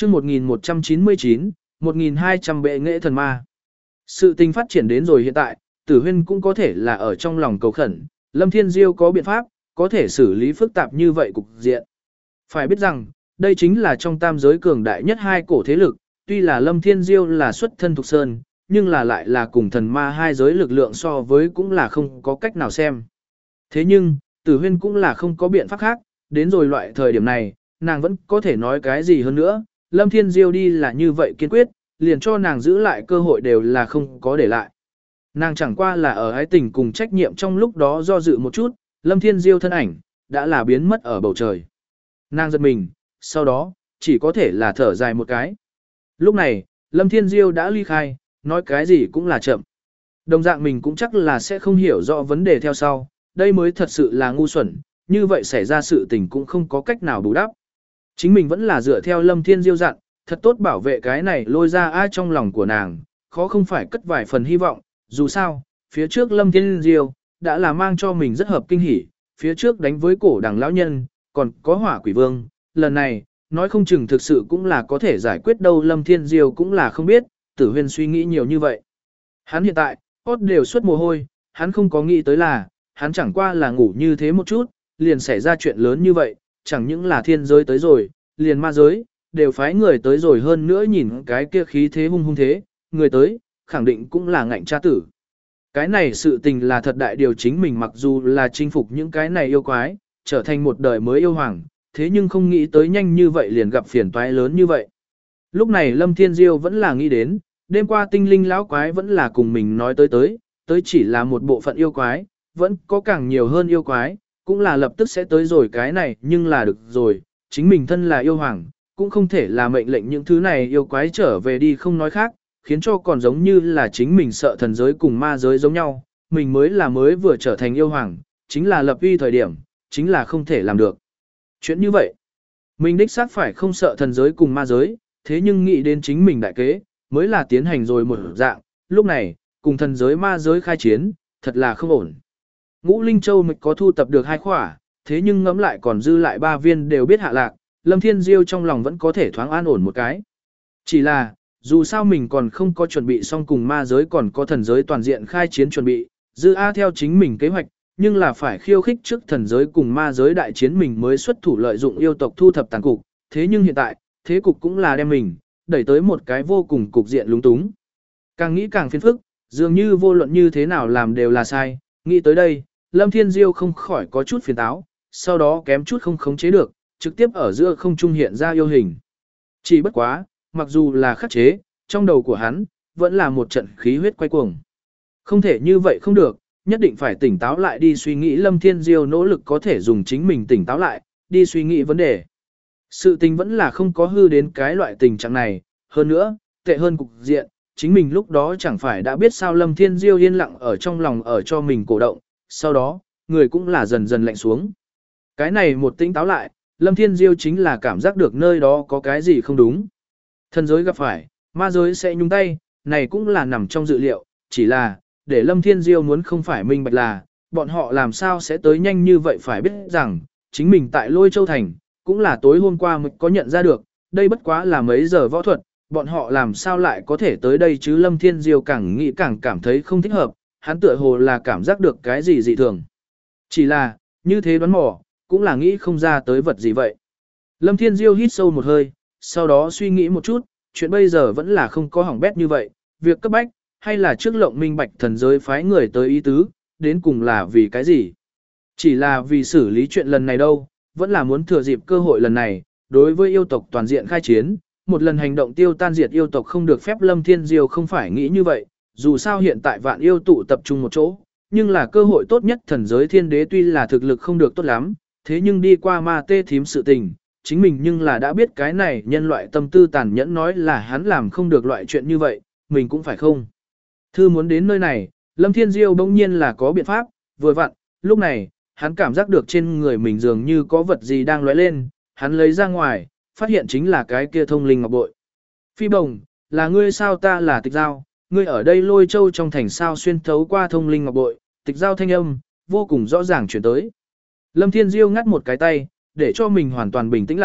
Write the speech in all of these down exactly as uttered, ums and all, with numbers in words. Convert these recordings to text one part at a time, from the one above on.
chương một nghìn một trăm chín mươi chín, một nghìn hai trăm bệ nghệ thần ma. Sự tình phát triển đến rồi hiện tại, Tử Huyên cũng có thể là ở trong lòng cầu khẩn, Lâm Thiên Diêu có biện pháp, có thể xử lý phức tạp như vậy cục diện. Phải biết rằng, đây chính là trong tam giới cường đại nhất hai cổ thế lực, tuy là Lâm Thiên Diêu là xuất thân thuộc sơn, nhưng là lại là cùng thần ma hai giới lực lượng so với cũng là không có cách nào xem. Thế nhưng, Tử Huyên cũng là không có biện pháp khác, đến rồi loại thời điểm này, nàng vẫn có thể nói cái gì hơn nữa, Lâm Thiên Diêu đi là như vậy kiên quyết, liền cho nàng giữ lại cơ hội đều là không có để lại. Nàng chẳng qua là ở ái tình cùng trách nhiệm trong lúc đó do dự một chút, Lâm Thiên Diêu thân ảnh, đã là biến mất ở bầu trời. Nàng giật mình, sau đó, chỉ có thể là thở dài một cái. Lúc này, Lâm Thiên Diêu đã ly khai, nói cái gì cũng là chậm. Đồng dạng mình cũng chắc là sẽ không hiểu rõ vấn đề theo sau, đây mới thật sự là ngu xuẩn, như vậy xảy ra sự tình cũng không có cách nào bù đắp. Chính mình vẫn là dựa theo Lâm Thiên Diêu dặn, thật tốt bảo vệ cái này lôi ra ai trong lòng của nàng, khó không phải cất vài phần hy vọng, dù sao, phía trước Lâm Thiên Diêu đã là mang cho mình rất hợp kinh hỉ, phía trước đánh với cổ đằng lão nhân, còn có hỏa quỷ vương, lần này, nói không chừng thực sự cũng là có thể giải quyết đâu. Lâm Thiên Diêu cũng là không biết, Tử Huyên suy nghĩ nhiều như vậy. Hắn hiện tại, hót đều xuất mồ hôi, hắn không có nghĩ tới là, hắn chẳng qua là ngủ như thế một chút, liền xảy ra chuyện lớn như vậy, chẳng những là thiên giới tới rồi, liền ma giới, đều phái người tới rồi, hơn nữa nhìn cái kia khí thế hung hung thế, người tới, khẳng định cũng là ngạnh cha tử. Cái này sự tình là thật đại điều, chính mình mặc dù là chinh phục những cái này yêu quái, trở thành một đời mới yêu hoàng, thế nhưng không nghĩ tới nhanh như vậy liền gặp phiền toái lớn như vậy. Lúc này Lâm Thiên Diêu vẫn là nghĩ đến, đêm qua tinh linh lão quái vẫn là cùng mình nói tới tới, tới chỉ là một bộ phận yêu quái, vẫn có càng nhiều hơn yêu quái, cũng là lập tức sẽ tới rồi cái này, nhưng là được rồi, chính mình thân là yêu hoàng, cũng không thể là mệnh lệnh những thứ này yêu quái trở về đi không nói khác, khiến cho còn giống như là chính mình sợ thần giới cùng ma giới giống nhau, mình mới là mới vừa trở thành yêu hoàng, chính là lập uy thời điểm, chính là không thể làm được. Chuyện như vậy, mình đích xác phải không sợ thần giới cùng ma giới, thế nhưng nghĩ đến chính mình đại kế, mới là tiến hành rồi một dạng, lúc này, cùng thần giới ma giới khai chiến, thật là không ổn. Ngũ Linh Châu mịch có thu tập được hai khỏa, thế nhưng ngẫm lại còn dư lại ba viên đều biết hạ lạc, Lâm Thiên Diêu trong lòng vẫn có thể thoáng an ổn một cái. Chỉ là, dù sao mình còn không có chuẩn bị xong cùng ma giới còn có thần giới toàn diện khai chiến chuẩn bị, dư A theo chính mình kế hoạch, nhưng là phải khiêu khích trước thần giới cùng ma giới đại chiến mình mới xuất thủ lợi dụng yêu tộc thu thập tàn cục, thế nhưng hiện tại, thế cục cũng là đem mình, đẩy tới một cái vô cùng cục diện lúng túng. Càng nghĩ càng phiền phức, dường như vô luận như thế nào làm đều là sai, nghĩ tới đây, Lâm Thiên Diêu không khỏi có chút phiền táo, sau đó kém chút không khống chế được, trực tiếp ở giữa không trung hiện ra yêu hình. Chỉ bất quá, mặc dù là khắc chế, trong đầu của hắn, vẫn là một trận khí huyết quay cuồng. Không thể như vậy không được, nhất định phải tỉnh táo lại đi suy nghĩ. Lâm Thiên Diêu nỗ lực có thể dùng chính mình tỉnh táo lại, đi suy nghĩ vấn đề. Sự tình vẫn là không có hư đến cái loại tình trạng này, hơn nữa, tệ hơn cục diện, chính mình lúc đó chẳng phải đã biết sao. Lâm Thiên Diêu yên lặng ở trong lòng ở cho mình cổ động, sau đó, người cũng là dần dần lạnh xuống. Cái này một tỉnh táo lại, Lâm Thiên Diêu chính là cảm giác được nơi đó có cái gì không đúng. Thần giới gặp phải, ma giới sẽ nhúng tay, này cũng là nằm trong dự liệu, chỉ là, để Lâm Thiên Diêu muốn không phải minh bạch là, bọn họ làm sao sẽ tới nhanh như vậy. Phải biết rằng, chính mình tại Lôi Châu Thành, cũng là tối hôm qua mới có nhận ra được, đây bất quá là mấy giờ võ thuật, bọn họ làm sao lại có thể tới đây chứ. Lâm Thiên Diêu càng nghĩ càng cảm thấy không thích hợp, hắn tựa hồ là cảm giác được cái gì dị thường. Chỉ là, như thế đoán mò, cũng là nghĩ không ra tới vật gì vậy. Lâm Thiên Diêu hít sâu một hơi, sau đó suy nghĩ một chút, chuyện bây giờ vẫn là không có hỏng bét như vậy, việc cấp bách, hay là trước lộng minh bạch thần giới phái người tới ý tứ, đến cùng là vì cái gì. Chỉ là vì xử lý chuyện lần này đâu, vẫn là muốn thừa dịp cơ hội lần này, đối với yêu tộc toàn diện khai chiến, một lần hành động tiêu tan diệt yêu tộc không được phép. Lâm Thiên Diêu không phải nghĩ như vậy, dù sao hiện tại vạn yêu tụ tập trung một chỗ, nhưng là cơ hội tốt nhất. Thần giới thiên đế tuy là thực lực không được tốt lắm, thế nhưng đi qua ma tê thím sự tình, chính mình nhưng là đã biết cái này nhân loại tâm tư tàn nhẫn, nói là hắn làm không được loại chuyện như vậy, mình cũng phải không. Thư muốn đến nơi này, Lâm Thiên Diêu bỗng nhiên là có biện pháp, vừa vặn, lúc này, hắn cảm giác được trên người mình dường như có vật gì đang lóe lên, hắn lấy ra ngoài, phát hiện chính là cái kia thông linh ngọc bội. Phi bồng, là ngươi sao? Ta là Tịch Giao, ngươi ở đây Lôi Châu trong thành sao? Xuyên thấu qua thông linh ngọc bội, Tịch Giao thanh âm, vô cùng rõ ràng chuyển tới. Lâm Thiên Diêu ngắt một cái tay, để cho mình hoàn toàn bình tĩnh lại,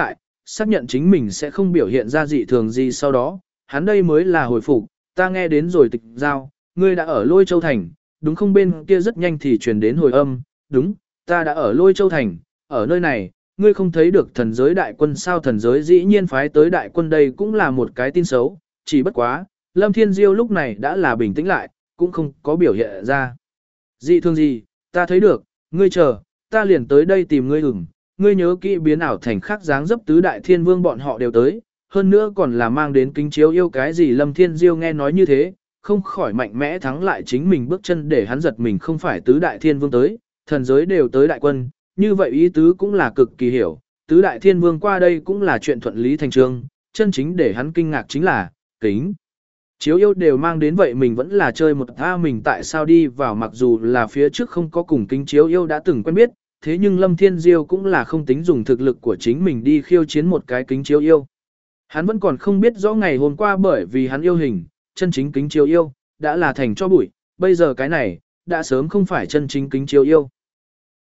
xác nhận chính mình sẽ không biểu hiện ra dị thường gì sau đó, hắn đây mới là hồi phục, ta nghe đến rồi Tịch Giao, ngươi đã ở Lôi Châu Thành, đúng không? Bên kia rất nhanh thì truyền đến hồi âm, đúng, ta đã ở Lôi Châu Thành, ở nơi này, ngươi không thấy được thần giới đại quân sao? Thần giới dĩ nhiên phái tới đại quân, đây cũng là một cái tin xấu, chỉ bất quá, Lâm Thiên Diêu lúc này đã là bình tĩnh lại, cũng không có biểu hiện ra. Dị thường gì, ta thấy được, ngươi chờ, ta liền tới đây tìm ngươi ửng, ngươi nhớ kỹ biến ảo thành khác dáng dấp tứ đại thiên vương bọn họ đều tới, hơn nữa còn là mang đến kính chiếu yêu cái gì. Lâm Thiên Diêu nghe nói như thế, không khỏi mạnh mẽ thắng lại chính mình bước chân để hắn giật mình, không phải tứ đại thiên vương tới, thần giới đều tới đại quân, như vậy ý tứ cũng là cực kỳ hiểu, tứ đại thiên vương qua đây cũng là chuyện thuận lý thành trương, chân chính để hắn kinh ngạc chính là, kính. Chiếu yêu đều mang đến vậy mình vẫn là chơi một tha, mình tại sao đi vào, mặc dù là phía trước không có cùng kính chiếu yêu đã từng quen biết, thế nhưng Lâm Thiên Diêu cũng là không tính dùng thực lực của chính mình đi khiêu chiến một cái kính chiếu yêu. Hắn vẫn còn không biết rõ ngày hôm qua bởi vì hắn yêu hình, chân chính kính chiếu yêu, đã là thành cho bụi, bây giờ cái này, đã sớm không phải chân chính kính chiếu yêu.